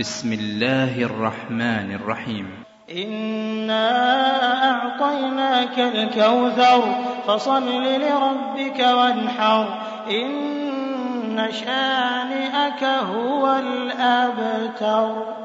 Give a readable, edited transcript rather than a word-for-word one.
بسم الله الرحمن الرحيم. إنا أعطيناك الكوثر فصل لربك وانحر إن شانئك هو الأبتر.